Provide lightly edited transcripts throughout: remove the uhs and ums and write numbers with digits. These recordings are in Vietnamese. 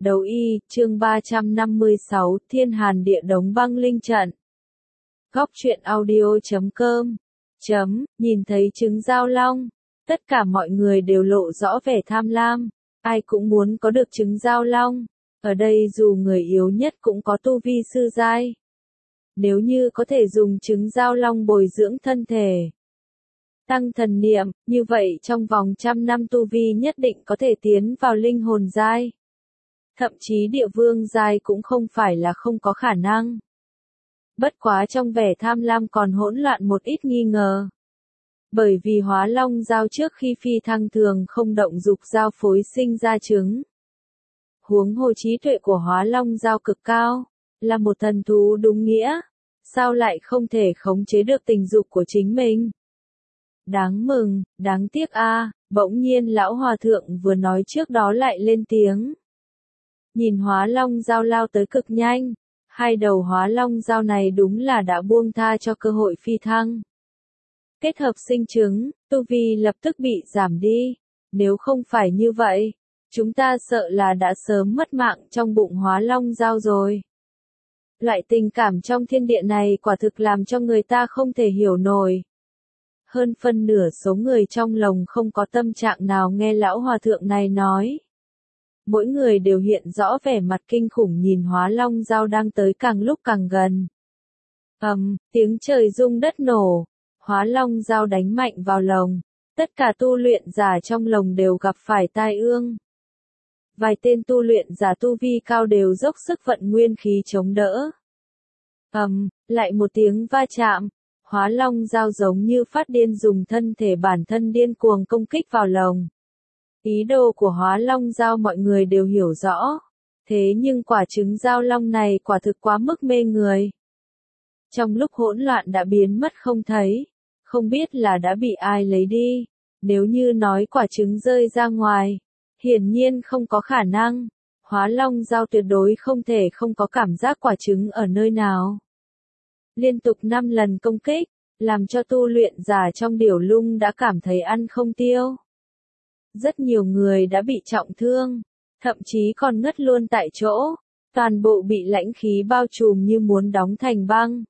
Đấu y, chương 356, Thiên Hàn Địa Đống Băng Linh Trận. Góc truyện audio.com. Nhìn thấy trứng giao long, tất cả mọi người đều lộ rõ vẻ tham lam, ai cũng muốn có được trứng giao long. Ở đây dù người yếu nhất cũng có tu vi sư giai. Nếu như có thể dùng trứng giao long bồi dưỡng thân thể, tăng thần niệm, như vậy trong vòng 100 năm tu vi nhất định có thể tiến vào linh hồn giai. Thậm chí địa vương giai cũng không phải là không có khả năng. Bất quá trong vẻ tham lam còn hỗn loạn một ít nghi ngờ. Bởi vì hóa long giao trước khi phi thăng thường không động dục giao phối sinh ra trứng. Huống hồ trí tuệ của hóa long giao cực cao, là một thần thú đúng nghĩa, sao lại không thể khống chế được tình dục của chính mình? Đáng mừng, đáng tiếc a, bỗng nhiên lão hòa thượng vừa nói trước đó lại lên tiếng. Nhìn hóa long giao lao tới cực nhanh, hai đầu hóa long giao này đúng là đã buông tha cho cơ hội phi thăng. Kết hợp sinh trứng, tu vi lập tức bị giảm đi, nếu không phải như vậy, chúng ta sợ là đã sớm mất mạng trong bụng hóa long giao rồi. Loại tình cảm trong thiên địa này quả thực làm cho người ta không thể hiểu nổi. Hơn phân nửa số người trong lồng không có tâm trạng nào nghe lão hòa thượng này nói. Mỗi người đều hiện rõ vẻ mặt kinh khủng nhìn hóa long giao đang tới càng lúc càng gần. Tiếng trời rung đất nổ, hóa long giao đánh mạnh vào lồng, tất cả tu luyện giả trong lồng đều gặp phải tai ương. Vài tên tu luyện giả tu vi cao đều dốc sức vận nguyên khí chống đỡ. Lại một tiếng va chạm, hóa long giao giống như phát điên dùng thân thể bản thân điên cuồng công kích vào lồng. Ý đồ của hóa long giao mọi người đều hiểu rõ, thế nhưng quả trứng giao long này quả thực quá mức mê người. Trong lúc hỗn loạn đã biến mất không thấy, không biết là đã bị ai lấy đi, nếu như nói quả trứng rơi ra ngoài, hiển nhiên không có khả năng, hóa long giao tuyệt đối không thể không có cảm giác quả trứng ở nơi nào. Liên tục 5 lần công kích, làm cho tu luyện giả trong điểu lung đã cảm thấy ăn không tiêu. Rất nhiều người đã bị trọng thương, thậm chí còn ngất luôn tại chỗ, toàn bộ bị lãnh khí bao trùm như muốn đóng thành băng.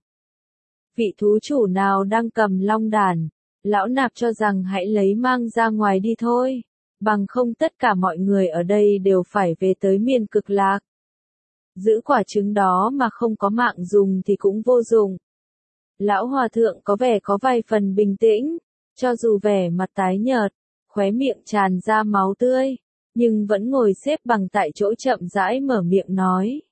Vị thú chủ nào đang cầm long đàn, lão nạp cho rằng hãy lấy mang ra ngoài đi thôi, bằng không tất cả mọi người ở đây đều phải về tới miền cực lạc. Giữ quả trứng đó mà không có mạng dùng thì cũng vô dụng. Lão hòa thượng có vẻ có vài phần bình tĩnh, cho dù vẻ mặt tái nhợt, khóe miệng tràn ra máu tươi, nhưng vẫn ngồi xếp bằng tại chỗ chậm rãi mở miệng nói.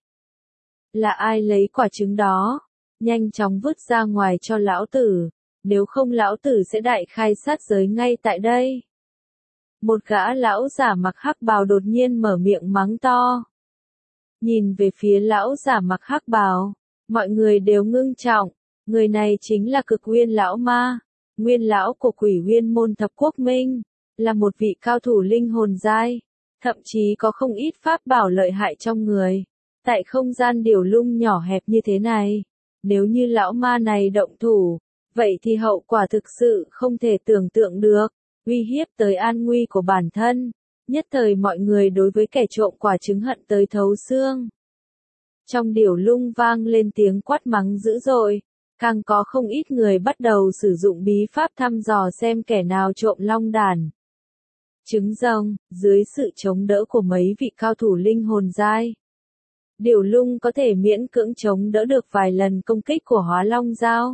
Là ai lấy quả trứng đó? Nhanh chóng vứt ra ngoài cho lão tử, nếu không lão tử sẽ đại khai sát giới ngay tại đây. Một gã lão giả mặc hắc bào đột nhiên mở miệng mắng to. Nhìn về phía lão giả mặc hắc bào, mọi người đều ngưng trọng, người này chính là Cực Uyên lão ma, nguyên lão của Quỷ Uyên môn thập quốc minh, là một vị cao thủ linh hồn giai, thậm chí có không ít pháp bảo lợi hại trong người. Tại không gian điểu lung nhỏ hẹp như thế này, nếu như lão ma này động thủ, vậy thì hậu quả thực sự không thể tưởng tượng được, uy hiếp tới an nguy của bản thân. Nhất thời mọi người đối với kẻ trộm quả trứng hận tới thấu xương. Trong điểu lung vang lên tiếng quát mắng dữ dội, càng có không ít người bắt đầu sử dụng bí pháp thăm dò xem kẻ nào trộm long đàn. Trứng rồng, dưới sự chống đỡ của mấy vị cao thủ linh hồn giai, điểu lung có thể miễn cưỡng chống đỡ được vài lần công kích của hóa long giao.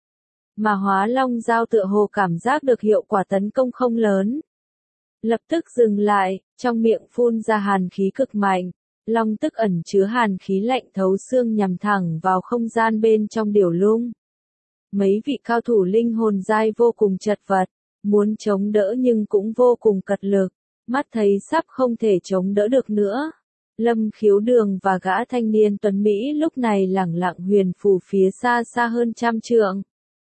Mà hóa long giao tựa hồ cảm giác được hiệu quả tấn công không lớn. Lập tức dừng lại, trong miệng phun ra hàn khí cực mạnh, long tức ẩn chứa hàn khí lạnh thấu xương nhằm thẳng vào không gian bên trong điểu lung. Mấy vị cao thủ linh hồn giai vô cùng chật vật, muốn chống đỡ nhưng cũng vô cùng cật lực, mắt thấy sắp không thể chống đỡ được nữa. Lâm Khiếu Đường và gã thanh niên tuấn Mỹ lúc này lẳng lặng huyền phù phía xa xa hơn 100 trượng.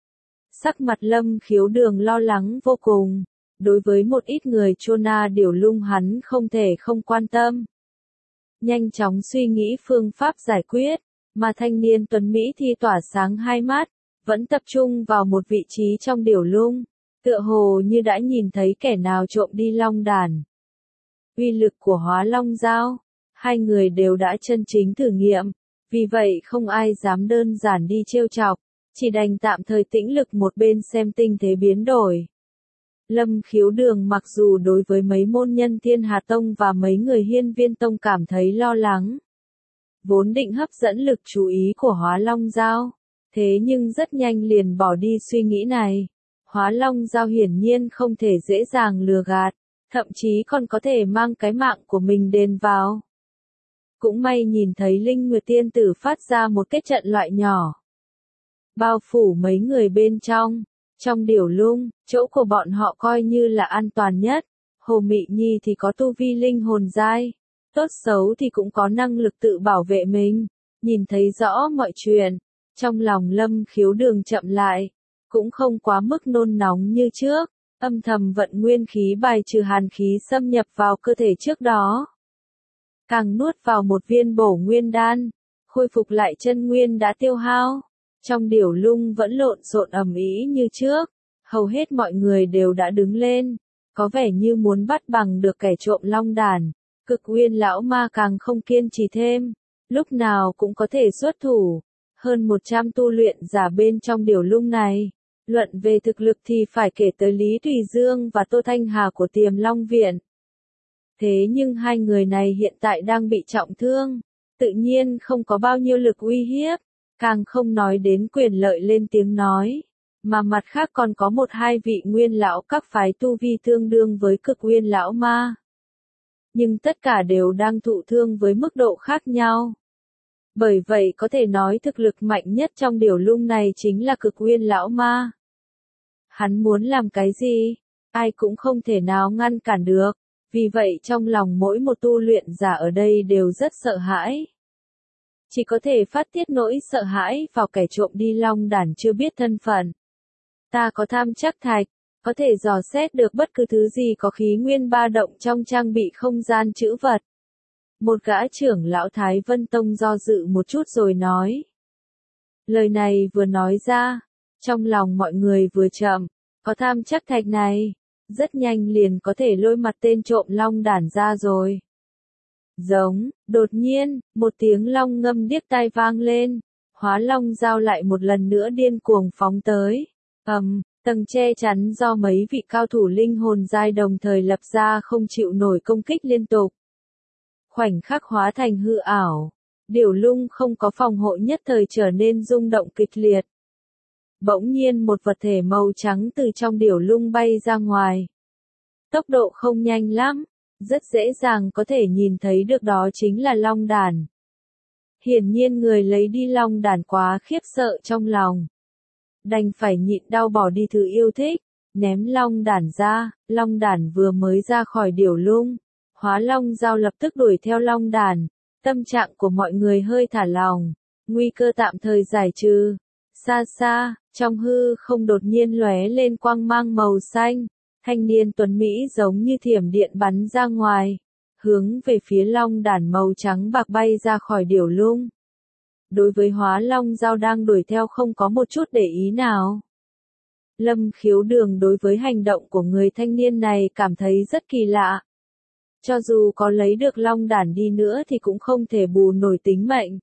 Sắc mặt Lâm Khiếu Đường lo lắng vô cùng. Đối với một ít người Chona điểu lung hắn không thể không quan tâm. Nhanh chóng suy nghĩ phương pháp giải quyết, mà thanh niên tuấn Mỹ thì tỏa sáng hai mắt, vẫn tập trung vào một vị trí trong điểu lung, tựa hồ như đã nhìn thấy kẻ nào trộm đi long đàn. Uy lực của hóa long giao, Hai người đều đã chân chính thử nghiệm, vì vậy không ai dám đơn giản đi trêu chọc, chỉ đành tạm thời tĩnh lực một bên xem tình thế biến đổi. Lâm Khiếu Đường mặc dù đối với mấy môn nhân Thiên Hà Tông và mấy người Hiên Viên Tông cảm thấy lo lắng, vốn định hấp dẫn lực chú ý của Hóa Long Dao, thế nhưng rất nhanh liền bỏ đi suy nghĩ này. Hóa Long Dao hiển nhiên không thể dễ dàng lừa gạt, thậm chí còn có thể mang cái mạng của mình đền vào. Cũng may nhìn thấy Linh Nguyệt Tiên Tử phát ra một cái trận loại nhỏ, bao phủ mấy người bên trong. Trong điểu lung, chỗ của bọn họ coi như là an toàn nhất. Hồ Mị Nhi thì có tu vi linh hồn giai, tốt xấu thì cũng có năng lực tự bảo vệ mình. Nhìn thấy rõ mọi chuyện, trong lòng Lâm Khiếu Đường chậm lại, cũng không quá mức nôn nóng như trước, âm thầm vận nguyên khí bài trừ hàn khí xâm nhập vào cơ thể trước đó. Càng nuốt vào một viên bổ nguyên đan, khôi phục lại chân nguyên đã tiêu hao. Trong điểu lung vẫn lộn xộn ầm ĩ như trước, hầu hết mọi người đều đã đứng lên, có vẻ như muốn bắt bằng được kẻ trộm long đàn. Cực Uyên lão ma càng không kiên trì thêm, lúc nào cũng có thể xuất thủ. Hơn 100 tu luyện giả bên trong điểu lung này, luận về thực lực thì phải kể tới Lý Thùy Dương và Tô Thanh Hà của Tiềm Long Viện. Thế nhưng hai người này hiện tại đang bị trọng thương, tự nhiên không có bao nhiêu lực uy hiếp. Càng không nói đến quyền lợi lên tiếng nói, mà mặt khác còn có một hai vị nguyên lão các phái tu vi tương đương với Cực Uyên lão ma. Nhưng tất cả đều đang thụ thương với mức độ khác nhau. Bởi vậy có thể nói thực lực mạnh nhất trong điểu lung này chính là Cực Uyên lão ma. Hắn muốn làm cái gì, ai cũng không thể nào ngăn cản được, vì vậy trong lòng mỗi một tu luyện giả ở đây đều rất sợ hãi. Chỉ có thể phát tiết nỗi sợ hãi vào kẻ trộm đi long đàn chưa biết thân phận. Ta có tham chắc thạch, có thể dò xét được bất cứ thứ gì có khí nguyên ba động trong trang bị không gian trữ vật. Một gã trưởng lão Thái Vân Tông do dự một chút rồi nói. Lời này vừa nói ra, trong lòng mọi người vừa chậm, có tham chắc thạch này, rất nhanh liền có thể lôi mặt tên trộm long đàn ra rồi. Giống, đột nhiên, một tiếng long ngâm điếc tai vang lên, Hóa Long Dao lại một lần nữa điên cuồng phóng tới. Tầng che chắn do mấy vị cao thủ linh hồn giai đồng thời lập ra không chịu nổi công kích liên tục. Khoảnh khắc hóa thành hư ảo, điểu lung không có phòng hộ nhất thời trở nên rung động kịch liệt. Bỗng nhiên một vật thể màu trắng từ trong điểu lung bay ra ngoài. Tốc độ không nhanh lắm, rất dễ dàng có thể nhìn thấy được đó chính là long đàn. Hiển nhiên người lấy đi long đàn quá khiếp sợ trong lòng. Đành phải nhịn đau bỏ đi thứ yêu thích, ném long đàn ra, long đàn vừa mới ra khỏi điểu lung. Hóa Long Dao lập tức đuổi theo long đàn, tâm trạng của mọi người hơi thả lỏng, nguy cơ tạm thời giải trừ. Xa xa, trong hư không đột nhiên lóe lên quang mang màu xanh, thanh niên tuấn Mỹ giống như thiểm điện bắn ra ngoài, hướng về phía long đàn màu trắng bạc bay ra khỏi điểu lung. Đối với Hóa Long Dao đang đuổi theo không có một chút để ý nào. Lâm Khiếu Đường đối với hành động của người thanh niên này cảm thấy rất kỳ lạ. Cho dù có lấy được long đàn đi nữa thì cũng không thể bù nổi tính mệnh.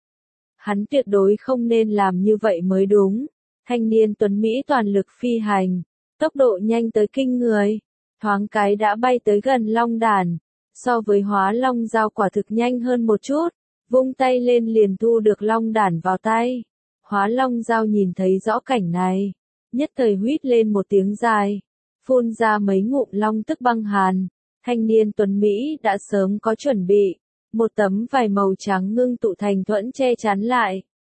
Hắn tuyệt đối không nên làm như vậy mới đúng. Thanh niên tuấn Mỹ toàn lực phi hành, tốc độ nhanh tới kinh người, thoáng cái đã bay tới gần long đàn. So với Hóa Long Dao quả thực nhanh hơn một chút, vung tay lên liền thu được long đàn vào tay. Hóa Long Dao nhìn thấy rõ cảnh này, nhất thời huýt lên một tiếng dài, phun ra mấy ngụm long tức băng hàn. Thanh niên tuấn Mỹ đã sớm có chuẩn bị, một tấm vải màu trắng ngưng tụ thành thuẫn che chắn lại.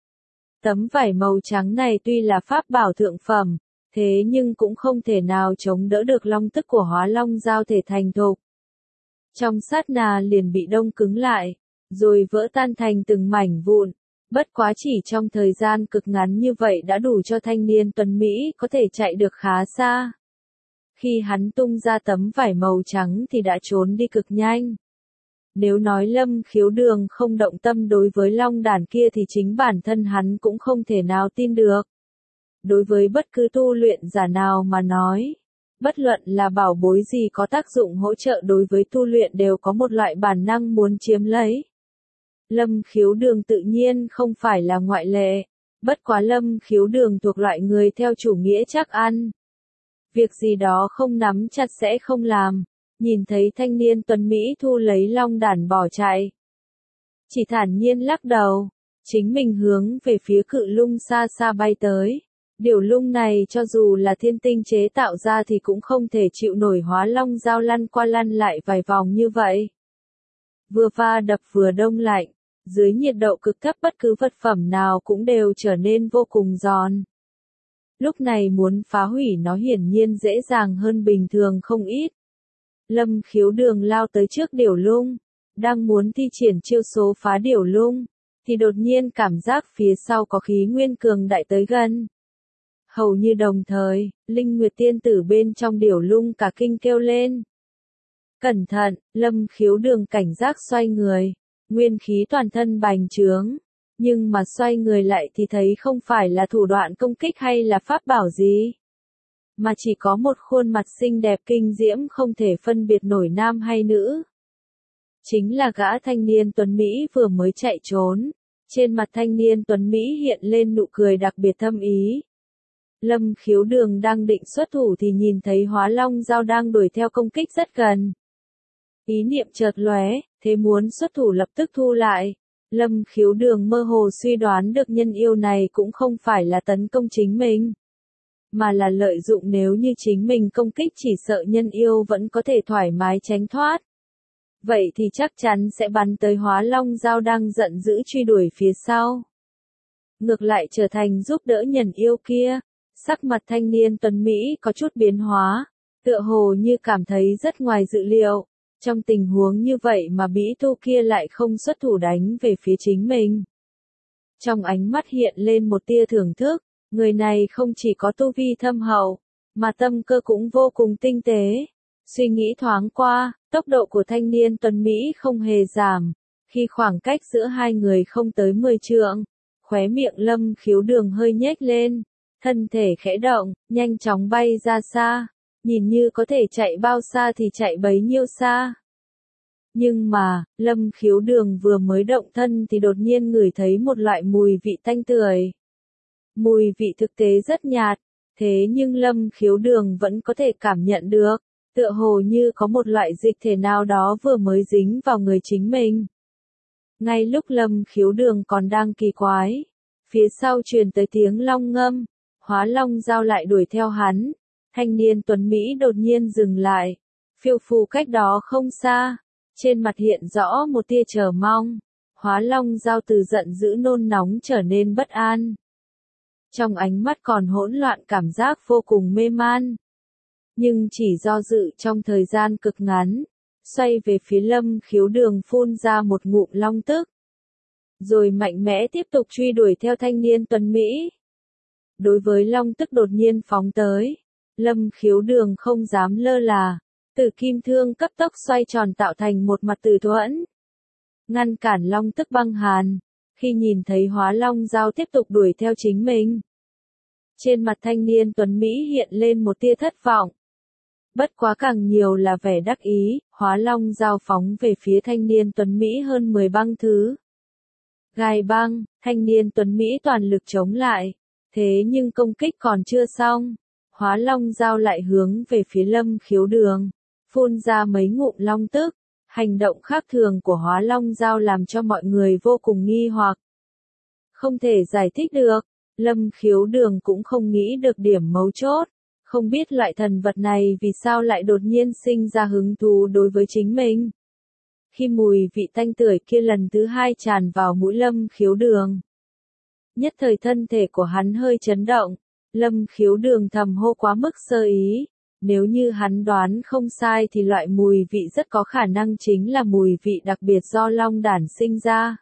Tấm vải màu trắng này tuy là pháp bảo thượng phẩm, thế nhưng cũng không thể nào chống đỡ được long tức của Hóa Long Dao thể thành thục. Trong sát na liền bị đông cứng lại, rồi vỡ tan thành từng mảnh vụn. Bất quá chỉ trong thời gian cực ngắn như vậy đã đủ cho thanh niên tuấn Mỹ có thể chạy được khá xa. Khi hắn tung ra tấm vải màu trắng thì đã trốn đi cực nhanh. Nếu nói Lâm Khiếu Đường không động tâm đối với long đàn kia thì chính bản thân hắn cũng không thể nào tin được. Đối với bất cứ tu luyện giả nào mà nói, Bất luận là bảo bối gì có tác dụng hỗ trợ đối với tu luyện đều có một loại bản năng muốn chiếm lấy. Lâm Khiếu Đường tự nhiên không phải là ngoại lệ, bất quá Lâm Khiếu Đường thuộc loại người theo chủ nghĩa chắc ăn. Việc gì đó không nắm chặt sẽ không làm, nhìn thấy thanh niên tuấn Mỹ thu lấy long đản bỏ chạy. Chỉ thản nhiên lắc đầu, chính mình hướng về phía cự lung xa xa bay tới. Điểu lung này cho dù là thiên tinh chế tạo ra thì cũng không thể chịu nổi hóa long dao lăn qua lăn lại vài vòng như vậy. Vừa va đập vừa đông lạnh, dưới nhiệt độ cực thấp bất cứ vật phẩm nào cũng đều trở nên vô cùng giòn. Lúc này muốn phá hủy nó hiển nhiên dễ dàng hơn bình thường không ít. Lâm Khiếu Đường lao tới trước điểu lung, đang muốn thi triển chiêu số phá điểu lung, thì đột nhiên cảm giác phía sau có khí nguyên cường đại tới gần. Hầu như đồng thời, Linh Nguyệt tiên tử bên trong điểu lung cả kinh kêu lên. Cẩn thận, Lâm Khiếu Đường cảnh giác xoay người, nguyên khí toàn thân bành trướng, nhưng mà xoay người lại thì thấy không phải là thủ đoạn công kích hay là pháp bảo gì, mà chỉ có một khuôn mặt xinh đẹp kinh diễm không thể phân biệt nổi nam hay nữ. Chính là gã thanh niên tuấn Mỹ vừa mới chạy trốn, trên mặt thanh niên tuấn Mỹ hiện lên nụ cười đặc biệt thâm ý. Lâm Khiếu Đường đang định xuất thủ thì nhìn thấy hóa long dao đang đuổi theo công kích rất gần. Ý niệm chợt lóe, thế muốn xuất thủ lập tức thu lại. Lâm Khiếu Đường mơ hồ suy đoán được nhân yêu này cũng không phải là tấn công chính mình, mà là lợi dụng nếu như chính mình công kích chỉ sợ nhân yêu vẫn có thể thoải mái tránh thoát. Vậy thì chắc chắn sẽ bắn tới hóa long dao đang giận dữ truy đuổi phía sau. Ngược lại trở thành giúp đỡ nhân yêu kia, sắc mặt thanh niên tuấn Mỹ có chút biến hóa, tựa hồ như cảm thấy rất ngoài dự liệu. Trong tình huống như vậy mà bỉ tu kia lại không xuất thủ đánh về phía chính mình. Trong ánh mắt hiện lên một tia thưởng thức, người này không chỉ có tu vi thâm hậu, mà tâm cơ cũng vô cùng tinh tế. Suy nghĩ thoáng qua, tốc độ của thanh niên tuấn Mỹ không hề giảm, khi khoảng cách giữa hai người không tới 10 trượng, khóe miệng Lâm Khiếu Đường hơi nhếch lên, thân thể khẽ động, nhanh chóng bay ra xa. Nhìn như có thể chạy bao xa thì chạy bấy nhiêu xa. Nhưng mà, Lâm Khiếu Đường vừa mới động thân thì đột nhiên ngửi thấy một loại mùi vị tanh tưởi. Mùi vị thực tế rất nhạt, thế nhưng Lâm Khiếu Đường vẫn có thể cảm nhận được, tựa hồ như có một loại dịch thể nào đó vừa mới dính vào người chính mình. Ngay lúc Lâm Khiếu Đường còn đang kỳ quái, phía sau truyền tới tiếng long ngâm, hóa long dao lại đuổi theo hắn. Thanh niên tuấn Mỹ đột nhiên dừng lại, phiêu phù cách đó không xa, trên mặt hiện rõ một tia chờ mong, hóa long dao từ giận dữ nôn nóng trở nên bất an. Trong ánh mắt còn hỗn loạn cảm giác vô cùng mê man. Nhưng chỉ do dự trong thời gian cực ngắn, xoay về phía Lâm Khiếu Đường phun ra một ngụm long tức. Rồi mạnh mẽ tiếp tục truy đuổi theo thanh niên tuấn Mỹ. Đối với long tức đột nhiên phóng tới, Lâm Khiếu Đường không dám lơ là, tử kim thương cấp tốc xoay tròn tạo thành một mặt tử thuẫn. Ngăn cản long tức băng hàn, khi nhìn thấy hóa long dao tiếp tục đuổi theo chính mình. Trên mặt thanh niên tuấn Mỹ hiện lên một tia thất vọng. Bất quá càng nhiều là vẻ đắc ý, hóa long dao phóng về phía thanh niên tuấn Mỹ hơn 10 băng thứ. Gai băng, thanh niên tuấn Mỹ toàn lực chống lại, thế nhưng công kích còn chưa xong. Hóa long dao lại hướng về phía Lâm Khiếu Đường, phun ra mấy ngụm long tức. Hành động khác thường của hóa long dao làm cho mọi người vô cùng nghi hoặc. Không thể giải thích được, Lâm Khiếu Đường cũng không nghĩ được điểm mấu chốt, không biết loại thần vật này vì sao lại đột nhiên sinh ra hứng thú đối với chính mình. Khi mùi vị tanh tưởi kia lần thứ hai tràn vào mũi Lâm Khiếu Đường, nhất thời thân thể của hắn hơi chấn động. Lâm Khiếu Đường thầm hô quá mức sơ ý, nếu như hắn đoán không sai thì loại mùi vị rất có khả năng chính là mùi vị đặc biệt do long đản sinh ra.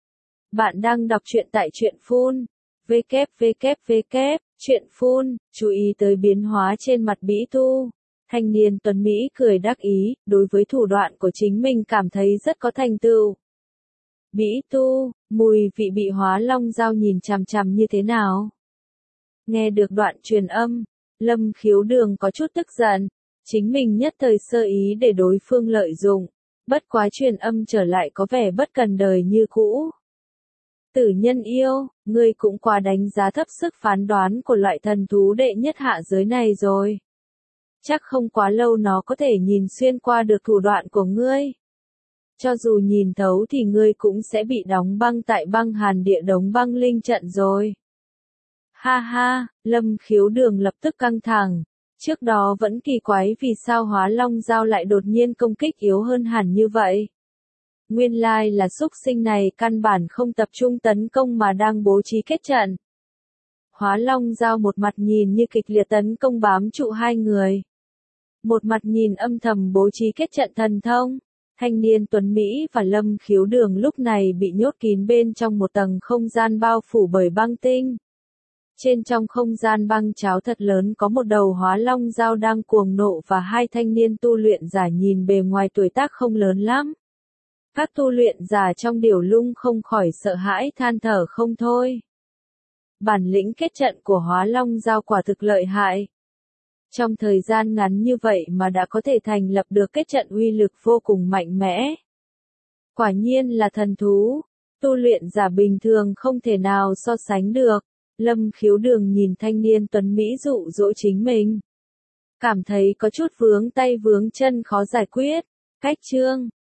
Bạn đang đọc truyện tại truyện phun, www, truyện phun, chú ý tới biến hóa trên mặt bỉ tu. Thanh niên tuấn Mỹ cười đắc ý, đối với thủ đoạn của chính mình cảm thấy rất có thành tựu. Bỉ tu, mùi vị bị hóa long dao nhìn chằm chằm như thế nào? Nghe được đoạn truyền âm, Lâm Khiếu Đường có chút tức giận, chính mình nhất thời sơ ý để đối phương lợi dụng, bất quá truyền âm trở lại có vẻ bất cần đời như cũ. Tử nhân yêu, ngươi cũng quá đánh giá thấp sức phán đoán của loại thần thú đệ nhất hạ giới này rồi. Chắc không quá lâu nó có thể nhìn xuyên qua được thủ đoạn của ngươi. Cho dù nhìn thấu thì ngươi cũng sẽ bị đóng băng tại băng hàn địa đống băng linh trận rồi. Ha ha, Lâm Khiếu Đường lập tức căng thẳng. Trước đó vẫn kỳ quái vì sao Hóa Long Dao lại đột nhiên công kích yếu hơn hẳn như vậy. Nguyên lai là xúc sinh này căn bản không tập trung tấn công mà đang bố trí kết trận. Hóa Long Dao một mặt nhìn như kịch liệt tấn công bám trụ hai người. Một mặt nhìn âm thầm bố trí kết trận thần thông. Thanh niên tuấn Mỹ và Lâm Khiếu Đường lúc này bị nhốt kín bên trong một tầng không gian bao phủ bởi băng tinh. Trên trong không gian băng cháo thật lớn có một đầu Hóa Long Dao đang cuồng nộ và hai thanh niên tu luyện giả nhìn bề ngoài tuổi tác không lớn lắm. Các tu luyện giả trong Điểu Lung không khỏi sợ hãi than thở không thôi. Bản lĩnh kết trận của Hóa Long Dao quả thực lợi hại. Trong thời gian ngắn như vậy mà đã có thể thành lập được kết trận uy lực vô cùng mạnh mẽ. Quả nhiên là thần thú, tu luyện giả bình thường không thể nào so sánh được. Lâm Khiếu Đường nhìn thanh niên tuấn Mỹ dụ dỗ chính mình. Cảm thấy có chút vướng tay vướng chân khó giải quyết. Cách chương